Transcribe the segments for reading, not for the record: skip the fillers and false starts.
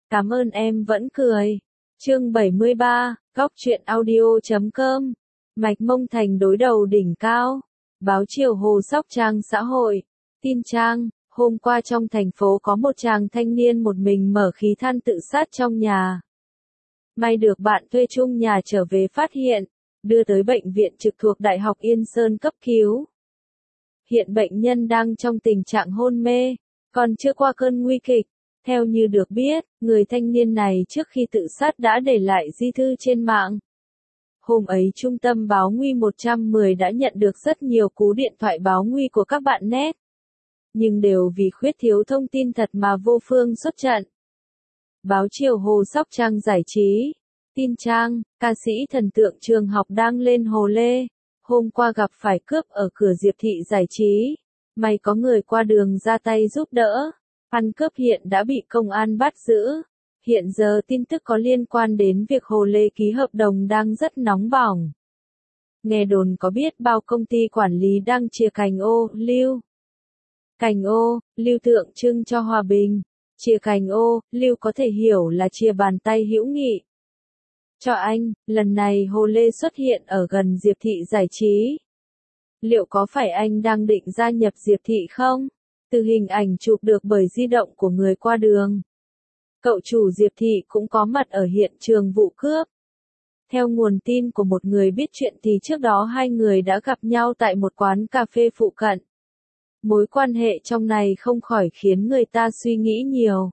Cảm ơn em vẫn cười. Chương 73, Góc truyện audio.com. Mạch Mông Thành đối đầu đỉnh cao. Báo Chiều Hồ Sóc trang xã hội. Tin trang, hôm qua trong thành phố có một chàng thanh niên một mình mở khí than tự sát trong nhà. May được bạn thuê chung nhà trở về phát hiện, đưa tới bệnh viện trực thuộc Đại học Yên Sơn cấp cứu. Hiện bệnh nhân đang trong tình trạng hôn mê, còn chưa qua cơn nguy kịch. Theo như được biết, người thanh niên này trước khi tự sát đã để lại di thư trên mạng. Hôm ấy Trung tâm báo nguy 110 đã nhận được rất nhiều cú điện thoại báo nguy của các bạn net. Nhưng đều vì khuyết thiếu thông tin thật mà vô phương xuất trận. Báo Chiều Hồ Sóc trang giải trí. Tin trang, ca sĩ thần tượng trường học đang lên hồ lê. Hôm qua gặp phải cướp ở cửa Diệp Thị giải trí. May có người qua đường ra tay giúp đỡ. Ăn cướp hiện đã bị công an bắt giữ. Hiện giờ tin tức có liên quan đến việc Hồ Lê ký hợp đồng đang rất nóng bỏng. Nghe đồn có biết bao công ty quản lý đang chia cành ô, lưu. Cành ô, lưu tượng trưng cho hòa bình. Chia cành ô, lưu có thể hiểu là chia bàn tay hữu nghị. Cho anh, lần này Hồ Lê xuất hiện ở gần Diệp Thị giải trí. Liệu có phải anh đang định gia nhập Diệp Thị không? Từ hình ảnh chụp được bởi di động của người qua đường. Cậu chủ Diệp Thị cũng có mặt ở hiện trường vụ cướp. Theo nguồn tin của một người biết chuyện thì trước đó hai người đã gặp nhau tại một quán cà phê phụ cận. Mối quan hệ trong này không khỏi khiến người ta suy nghĩ nhiều.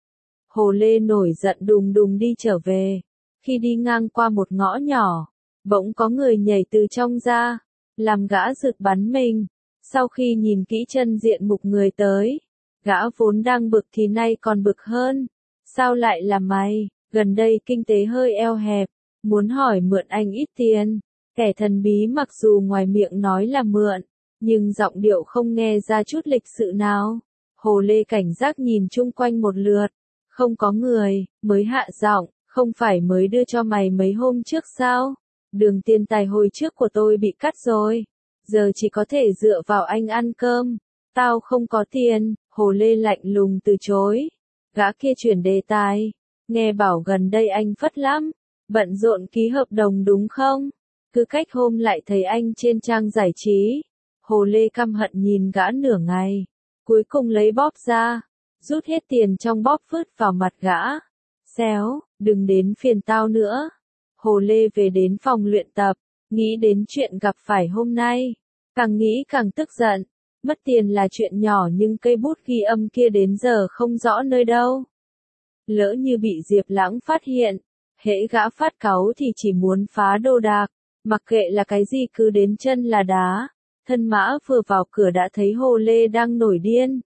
Hồ Lê nổi giận đùng đùng đi trở về. Khi đi ngang qua một ngõ nhỏ, bỗng có người nhảy từ trong ra, làm gã rực bắn mình. Sau khi nhìn kỹ chân diện mục người tới, gã vốn đang bực thì nay còn bực hơn. Sao lại là mày, gần đây kinh tế hơi eo hẹp, muốn hỏi mượn anh ít tiền. Kẻ thần bí mặc dù ngoài miệng nói là mượn, nhưng giọng điệu không nghe ra chút lịch sự nào. Hồ Lê cảnh giác nhìn chung quanh một lượt, không có người, mới hạ giọng, không phải mới đưa cho mày mấy hôm trước sao? Đường tiền tài hồi trước của tôi bị cắt rồi. Giờ chỉ có thể dựa vào anh ăn cơm. Tao không có tiền, Hồ Lê lạnh lùng từ chối. Gã kia chuyển đề tài. Nghe bảo gần đây anh phất lắm. Bận rộn ký hợp đồng đúng không? Cứ cách hôm lại thấy anh trên trang giải trí. Hồ Lê căm hận nhìn gã nửa ngày. Cuối cùng lấy bóp ra. Rút hết tiền trong bóp vứt vào mặt gã. Xéo, đừng đến phiền tao nữa. Hồ Lê về đến phòng luyện tập. Nghĩ đến chuyện gặp phải hôm nay. Càng nghĩ càng tức giận. Mất tiền là chuyện nhỏ nhưng cây bút ghi âm kia đến giờ không rõ nơi đâu. Lỡ như bị Diệp Lãng phát hiện. Hễ gã phát cáu thì chỉ muốn phá đồ đạc. Mặc kệ là cái gì cứ đến chân là đá. Thân Mã vừa vào cửa đã thấy Hồ Lê đang nổi điên.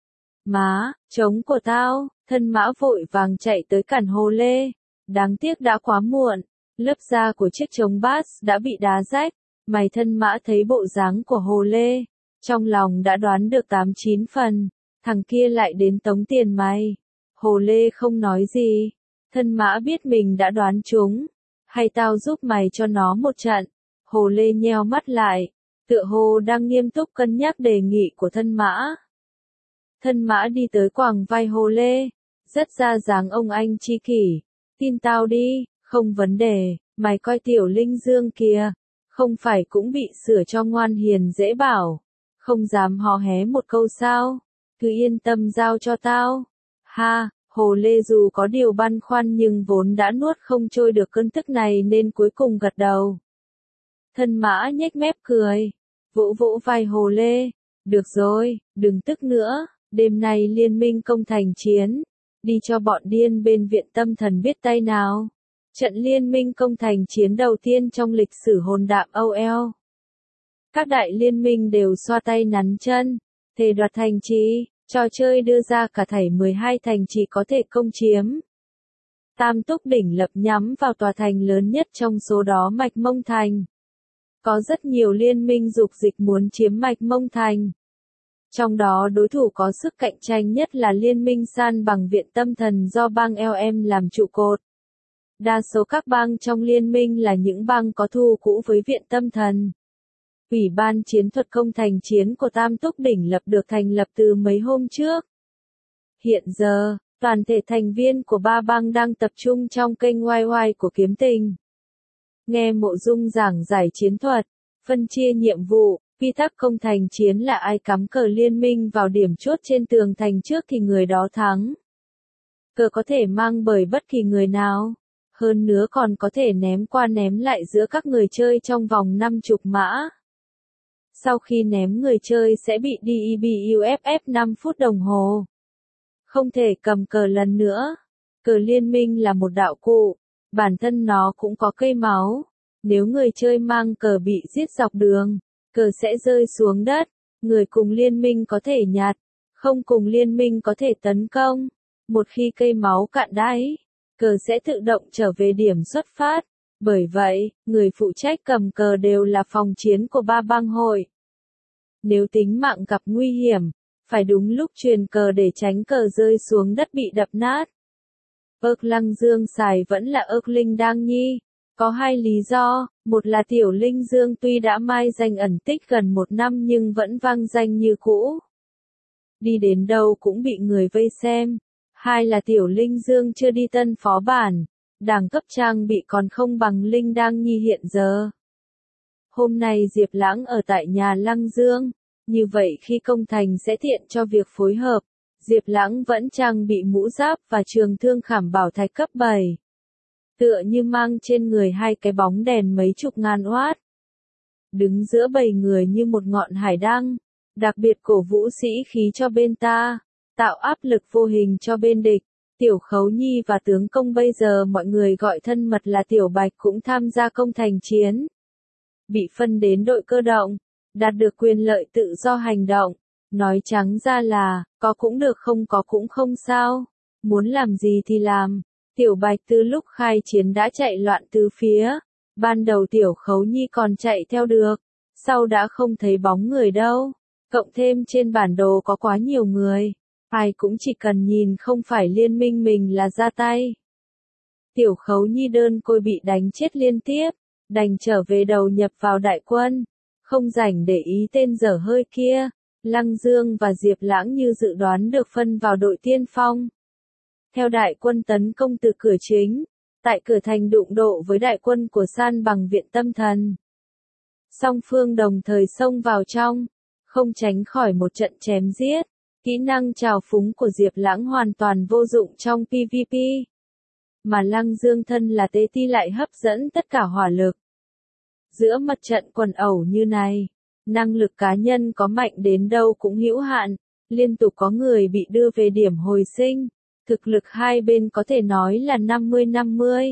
Má, trống của tao. Thân Mã vội vàng chạy tới cản Hồ Lê. Đáng tiếc đã quá muộn. Lớp da của chiếc trống bass đã bị đá rách. Mày Thân Mã thấy bộ dáng của Hồ Lê. Trong lòng đã đoán được 8-9 phần. Thằng kia lại đến tống tiền mày. Hồ Lê không nói gì. Thân Mã biết mình đã đoán trúng. Hay tao giúp mày cho nó một trận. Hồ Lê nheo mắt lại. Tựa hồ đang nghiêm túc cân nhắc đề nghị của Thân Mã. Thân Mã đi tới quàng vai Hồ Lê. Rất ra dáng ông anh tri kỷ. Tin tao đi, không vấn đề, mày coi Tiểu Linh Dương kìa. Không phải cũng bị sửa cho ngoan hiền dễ bảo. Không dám hò hé một câu sao. Cứ yên tâm giao cho tao. Ha, Hồ Lê dù có điều băn khoăn nhưng vốn đã nuốt không trôi được cơn tức này nên cuối cùng gật đầu. Thân Mã nhếch mép cười. Vỗ vỗ vai Hồ Lê. Được rồi, đừng tức nữa. Đêm nay liên minh công thành chiến. Đi cho bọn điên bên viện tâm thần biết tay nào. Trận liên minh công thành chiến đầu tiên trong lịch sử hồn đạm OL. Các đại liên minh đều xoa tay nắn chân. Thề đoạt thành trì. Trò chơi đưa ra cả thảy 12 thành trì có thể công chiếm. Tam Túc Đỉnh Lập nhắm vào tòa thành lớn nhất trong số đó Mạch Mông Thành. Có rất nhiều liên minh dục dịch muốn chiếm Mạch Mông Thành. Trong đó đối thủ có sức cạnh tranh nhất là liên minh san bằng viện tâm thần do bang LM làm trụ cột. Đa số các bang trong liên minh là những bang có thù cũ với viện tâm thần. Ủy ban chiến thuật công thành chiến của Tam Túc Đỉnh Lập được thành lập từ mấy hôm trước. Hiện giờ, Toàn thể thành viên của ba bang đang tập trung trong kênh YY của Kiếm Tình. Nghe Mộ Dung giảng giải chiến thuật, phân chia nhiệm vụ, quy tắc công thành chiến là ai cắm cờ liên minh vào điểm chốt trên tường thành trước thì người đó thắng. Cờ có thể mang bởi bất kỳ người nào. Hơn nữa còn có thể ném qua ném lại giữa các người chơi trong vòng 50 mã. Sau khi ném người chơi sẽ bị DEBUFF 5 phút đồng hồ. Không thể cầm cờ lần nữa. Cờ liên minh là một đạo cụ, bản thân nó cũng có cây máu. Nếu người chơi mang cờ bị giết dọc đường, cờ sẽ rơi xuống đất, người cùng liên minh có thể nhặt, không cùng liên minh có thể tấn công. Một khi cây máu cạn đáy, cờ sẽ tự động trở về điểm xuất phát. Bởi vậy, người phụ trách cầm cờ đều là phòng chiến của ba bang hội. Nếu tính mạng gặp nguy hiểm, phải đúng lúc truyền cờ để tránh cờ rơi xuống đất bị đập nát. Lăng Dương xài vẫn là Linh Đang Nhi. Có hai lý do, một là Tiểu Linh Dương tuy đã mai danh ẩn tích gần 1 năm nhưng vẫn vang danh như cũ. Đi đến đâu cũng bị người vây xem. Hai là Tiểu Linh Dương chưa đi tân phó bản, đẳng cấp trang bị còn không bằng Linh Đang Nhi hiện giờ. Hôm nay Diệp Lãng ở tại nhà Lăng Dương, như vậy khi công thành sẽ tiện cho việc phối hợp. Diệp Lãng vẫn trang bị mũ giáp và trường thương khảm bảo thạch cấp 7. Tựa như mang trên người hai cái bóng đèn mấy chục ngàn watt. Đứng giữa bầy người như một ngọn hải đăng, đặc biệt cổ vũ sĩ khí cho bên ta, tạo áp lực vô hình cho bên địch. Tiểu Khấu Nhi và tướng công bây giờ mọi người gọi thân mật là Tiểu Bạch cũng tham gia công thành chiến. Bị phân đến đội cơ động, đạt được quyền lợi tự do hành động. Nói trắng ra là, có cũng được không có cũng không sao. Muốn làm gì thì làm. Tiểu Bạch từ lúc khai chiến đã chạy loạn tứ phía. Ban đầu Tiểu Khấu Nhi còn chạy theo được. Sau đã không thấy bóng người đâu. Cộng thêm trên bản đồ có quá nhiều người. Ai cũng chỉ cần nhìn không phải liên minh mình là ra tay. Tiểu Khấu Nhi đơn côi bị đánh chết liên tiếp. Đành trở về đầu nhập vào đại quân. Không rảnh để ý tên dở hơi kia. Lăng Dương và Diệp Lãng như dự đoán được phân vào đội tiên phong. Theo đại quân tấn công từ cửa chính, tại cửa thành đụng độ với đại quân của San Bằng viện tâm thần. Song phương đồng thời xông vào trong, không tránh khỏi một trận chém giết. Kỹ năng trào phúng của Diệp Lãng hoàn toàn vô dụng trong PvP. Mà Lăng Dương thân là tế ti lại hấp dẫn tất cả hỏa lực. Giữa mặt trận quần ẩu như này, năng lực cá nhân có mạnh đến đâu cũng hữu hạn, liên tục có người bị đưa về điểm hồi sinh. Thực lực hai bên có thể nói là 50-50.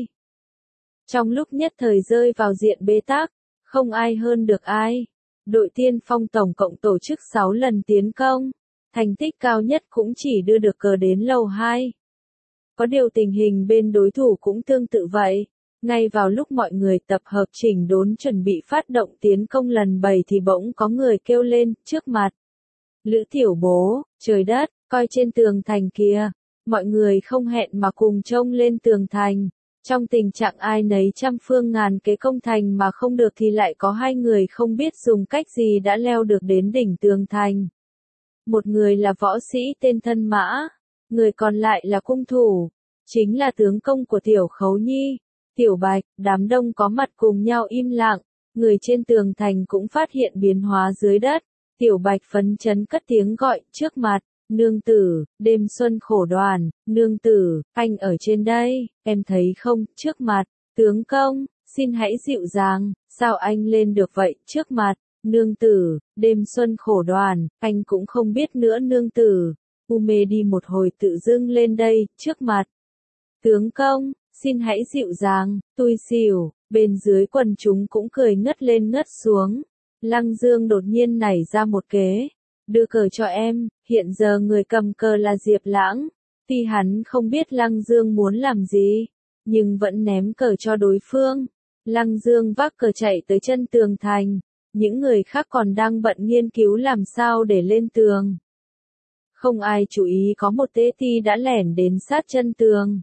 Trong lúc nhất thời rơi vào diện bế tắc, không ai hơn được ai. Đội tiên phong tổng cộng tổ chức 6 lần tiến công. Thành tích cao nhất cũng chỉ đưa được cờ đến lầu 2. Có điều tình hình bên đối thủ cũng tương tự vậy. Ngay vào lúc mọi người tập hợp chỉnh đốn chuẩn bị phát động tiến công lần 7 thì bỗng có người kêu lên, trước mặt. Lữ Tiểu Bố, trời đất, coi trên tường thành kia. Mọi người không hẹn mà cùng trông lên tường thành. Trong tình trạng ai nấy trăm phương ngàn kế công thành mà không được thì lại có hai người không biết dùng cách gì đã leo được đến đỉnh tường thành. Một người là võ sĩ tên Thân Mã, người còn lại là cung thủ, chính là tướng công của Tiểu Khấu Nhi, Tiểu Bạch. Đám đông có mặt cùng nhau im lặng, người trên tường thành cũng phát hiện biến hóa dưới đất. Tiểu Bạch phấn chấn cất tiếng gọi, trước mặt. Nương tử, đêm xuân khổ đoàn, nương tử, anh ở trên đây, em thấy không, trước mặt. Tướng công, xin hãy dịu dàng, sao anh lên được vậy, trước mặt. Nương tử, đêm xuân khổ đoàn, anh cũng không biết nữa nương tử. U mê đi một hồi tự dưng lên đây, trước mặt. Tướng công, xin hãy dịu dàng, tui xỉu. Bên dưới quần chúng cũng cười ngất lên ngất xuống. Lăng Dương đột nhiên nảy ra một kế. Đưa cờ cho em, hiện giờ người cầm cờ là Diệp Lãng. Tuy hắn không biết Lăng Dương muốn làm gì, nhưng vẫn ném cờ cho đối phương. Lăng Dương vác cờ chạy tới chân tường thành. Những người khác còn đang bận nghiên cứu làm sao để lên tường. Không ai chú ý có một tế ti đã lẻn đến sát chân tường.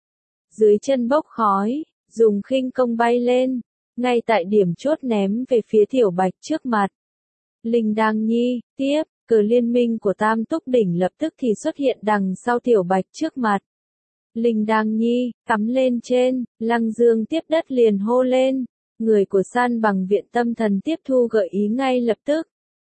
Dưới chân bốc khói, dùng khinh công bay lên, ngay tại điểm chốt ném về phía Tiểu Bạch trước mặt. Linh Đang Nhi, tiếp, Cờ liên minh của Tam Túc Đỉnh lập tức thì xuất hiện đằng sau Tiểu Bạch trước mặt. Linh Đang Nhi, cắm lên trên, Lăng Dương tiếp đất liền hô lên. Người của San Bằng Viện Tâm Thần tiếp thu gợi ý ngay lập tức.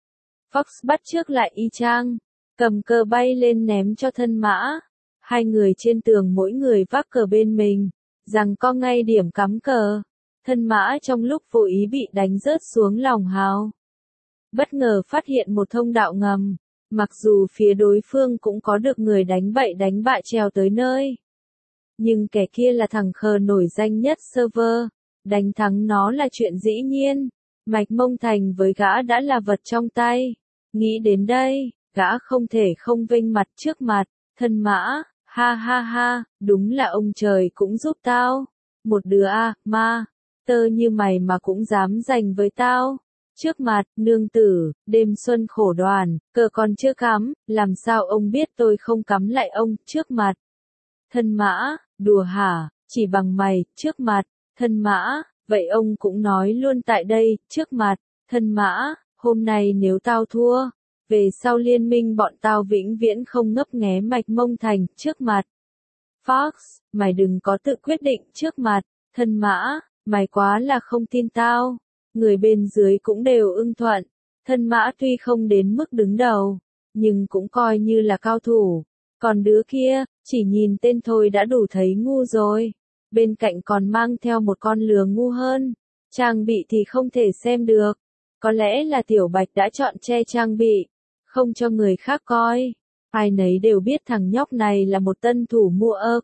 Fox bắt trước lại y chang, cầm cờ bay lên ném cho thân mã. Hai người trên tường mỗi người vác cờ bên mình, rằng co ngay điểm cắm cờ. Thân mã trong lúc vô ý bị đánh rớt xuống lòng hào. Bất ngờ phát hiện một thông đạo ngầm, mặc dù phía đối phương cũng có được người đánh bậy đánh bại trèo tới nơi. Nhưng kẻ kia là thằng khờ nổi danh nhất server, đánh thắng nó là chuyện dĩ nhiên. Mạch Mông Thành với gã đã là vật trong tay. Nghĩ đến đây, gã không thể không vênh mặt trước mặt, thân mã, ha ha ha, đúng là ông trời cũng giúp tao. Một đứa ma, tơ như mày mà cũng dám giành với tao. Trước mặt, nương tử, đêm xuân khổ đoàn, cờ còn chưa cắm, làm sao ông biết tôi không cắm lại ông, trước mặt. Thân mã, đùa hả, chỉ bằng mày, trước mặt, thân mã, vậy ông cũng nói luôn tại đây, trước mặt, thân mã, hôm nay nếu tao thua, về sau liên minh bọn tao vĩnh viễn không ngấp nghé Mạch Mông Thành, trước mặt. Fox, mày đừng có tự quyết định, trước mặt, thân mã, mày quá là không tin tao. Người bên dưới cũng đều ưng thuận, thân mã tuy không đến mức đứng đầu, nhưng cũng coi như là cao thủ. Còn đứa kia, chỉ nhìn tên thôi đã đủ thấy ngu rồi. Bên cạnh còn mang theo một con lừa ngu hơn. Trang bị thì không thể xem được. Có lẽ là Tiểu Bạch đã chọn che trang bị, không cho người khác coi. Ai nấy đều biết thằng nhóc này là một tân thủ mua ớt.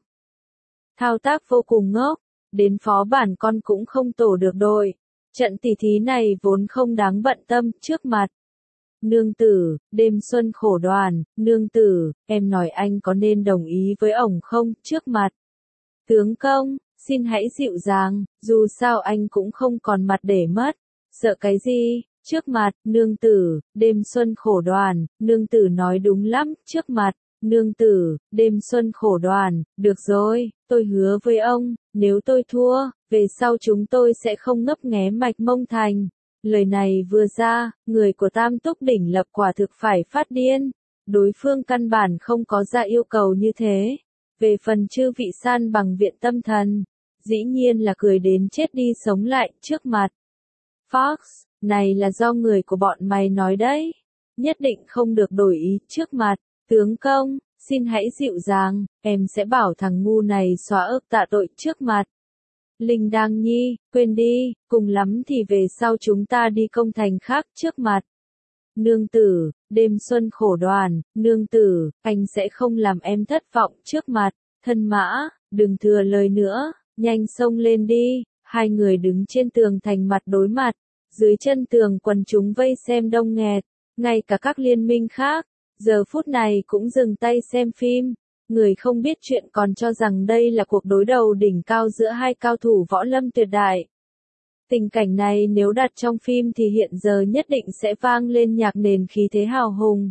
Thao tác vô cùng ngốc, đến phó bản con cũng không tổ được đội. Trận tỉ thí này vốn không đáng bận tâm, trước mặt. Nương tử, đêm xuân khổ đoàn, nương tử, em nói anh có nên đồng ý với ổng không, trước mặt. Tướng công, xin hãy dịu dàng, dù sao anh cũng không còn mặt để mất. Sợ cái gì, trước mặt, nương tử, đêm xuân khổ đoàn, nương tử nói đúng lắm, trước mặt. Nương tử, đêm xuân khổ đoàn, được rồi, tôi hứa với ông, nếu tôi thua, về sau chúng tôi sẽ không ngấp nghé Mạch Mông Thành. Lời này vừa ra, người của Tam Túc Đỉnh lập quả thực phải phát điên. Đối phương căn bản không có ra yêu cầu như thế. Về phần chư vị San Bằng Viện Tâm Thần, dĩ nhiên là cười đến chết đi sống lại, trước mặt. Fox, này là do người của bọn mày nói đấy. Nhất định không được đổi ý, trước mặt. Tướng công, xin hãy dịu dàng, em sẽ bảo thằng ngu này xóa ức tạ tội, trước mặt. Linh Đang Nhi, quên đi, cùng lắm thì về sau chúng ta đi công thành khác, trước mặt. Nương tử, đêm xuân khổ đoàn, nương tử, anh sẽ không làm em thất vọng, trước mặt. Thân mã, đừng thừa lời nữa, nhanh xông lên đi. Hai người đứng trên tường thành mặt đối mặt. Dưới chân tường quần chúng vây xem đông nghẹt, ngay cả các liên minh khác. Giờ phút này cũng dừng tay xem phim. Người không biết chuyện còn cho rằng đây là cuộc đối đầu đỉnh cao giữa hai cao thủ võ lâm tuyệt đại. Tình cảnh này nếu đặt trong phim thì hiện giờ nhất định sẽ vang lên nhạc nền khí thế hào hùng.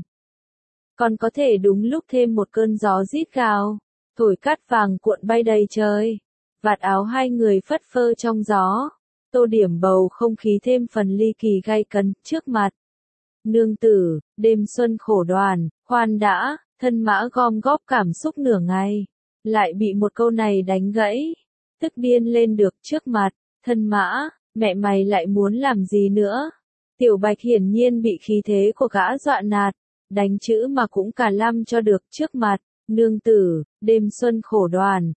Còn có thể đúng lúc thêm một cơn gió rít gào, thổi cát vàng cuộn bay đầy trời. Vạt áo hai người phất phơ trong gió, tô điểm bầu không khí thêm phần ly kỳ gay cấn, trước mặt. Nương tử, đêm xuân khổ đoàn, khoan đã, thân mã gom góp cảm xúc nửa ngày. Lại bị một câu này đánh gãy. Tức điên lên được, trước mặt. Thân mã, mẹ mày lại muốn làm gì nữa? Tiểu Bạch hiển nhiên bị khí thế của gã dọa nạt. Đánh chữ mà cũng cả lăm cho được, trước mặt. Nương tử, đêm xuân khổ đoàn,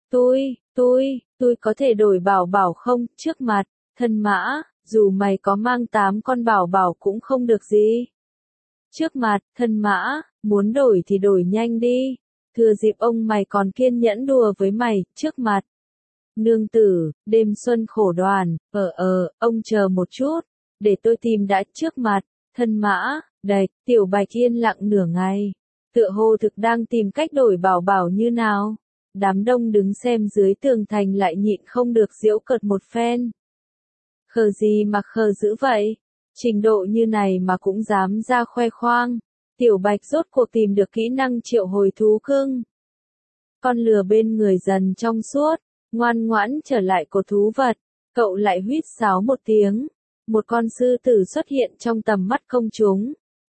tôi có thể đổi bảo bảo không, trước mặt. Thân mã, dù mày có mang 8 con bảo bảo cũng không được gì. Trước mặt, thân mã, muốn đổi thì đổi nhanh đi. Thừa dịp ông mày còn kiên nhẫn đùa với mày, trước mặt. Nương tử, đêm xuân khổ đoàn, ông chờ một chút. Để tôi tìm đã, trước mặt. Thân mã, đầy, Tiểu Bạch yên lặng nửa ngày. Tựa hồ thực đang tìm cách đổi bảo bảo như nào. Đám đông đứng xem dưới tường thành lại nhịn không được giễu cợt một phen. Khờ gì mà khờ dữ vậy? Trình độ như này mà cũng dám ra khoe khoang. Tiểu Bạch rốt cuộc tìm được kỹ năng triệu hồi thú cưng. Con lừa bên người dần trong suốt, ngoan ngoãn trở lại của thú vật. Cậu lại huýt sáo một tiếng. Một con sư tử xuất hiện trong tầm mắt công chúng.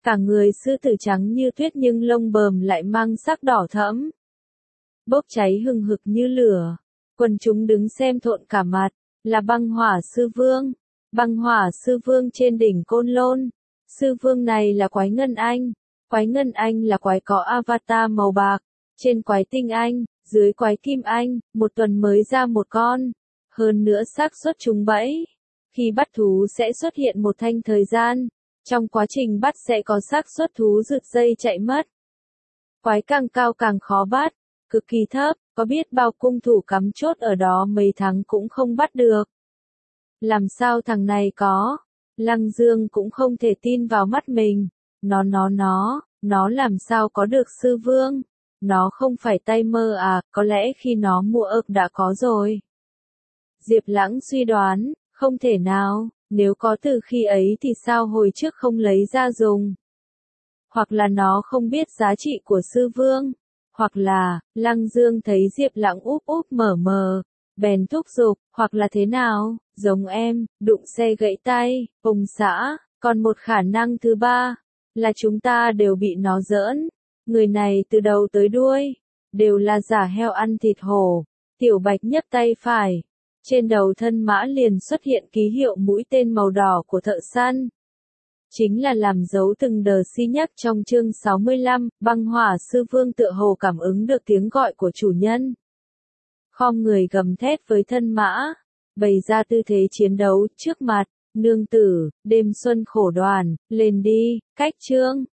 Cả người sư tử trắng như tuyết nhưng lông bờm lại mang sắc đỏ thẫm, bốc cháy hừng hực như lửa. Quần chúng đứng xem thộn cả mặt, là băng hỏa sư vương. Băng hỏa sư vương trên đỉnh Côn Lôn. Sư vương này là quái ngân anh. Quái ngân anh là quái có avatar màu bạc. Trên quái tinh anh, dưới quái kim anh, một tuần mới ra một con. Hơn nữa xác suất trúng bẫy. Khi bắt thú sẽ xuất hiện một thanh thời gian. Trong quá trình bắt sẽ có xác suất thú rượt dây chạy mất. Quái càng cao càng khó bắt, cực kỳ thấp, có biết bao cung thủ cắm chốt ở đó mấy tháng cũng không bắt được. Làm sao thằng này có? Lăng Dương cũng không thể tin vào mắt mình. Nó làm sao có được sư vương? Nó không phải tay mơ à, có lẽ khi nó mua ợp đã có rồi. Diệp Lãng suy đoán, không thể nào, nếu có từ khi ấy thì sao hồi trước không lấy ra dùng? Hoặc là nó không biết giá trị của sư vương, hoặc là, Lăng Dương thấy Diệp Lãng úp úp mở mờ, bèn thúc giục, hoặc là thế nào, giống em, đụng xe gãy tay, ông xã, còn một khả năng thứ ba, là chúng ta đều bị nó giỡn. Người này từ đầu tới đuôi, đều là giả heo ăn thịt hổ. Tiểu Bạch nhấc tay phải, trên đầu thân mã liền xuất hiện ký hiệu mũi tên màu đỏ của thợ săn. Chính là làm dấu từng đờ si nhắc trong chương 65, băng hỏa sư vương tựa hồ cảm ứng được tiếng gọi của chủ nhân. Khom người gầm thét với thân mã, bày ra tư thế chiến đấu trước mặt, nương tử, đêm xuân khổ đoàn, lên đi, cách chương.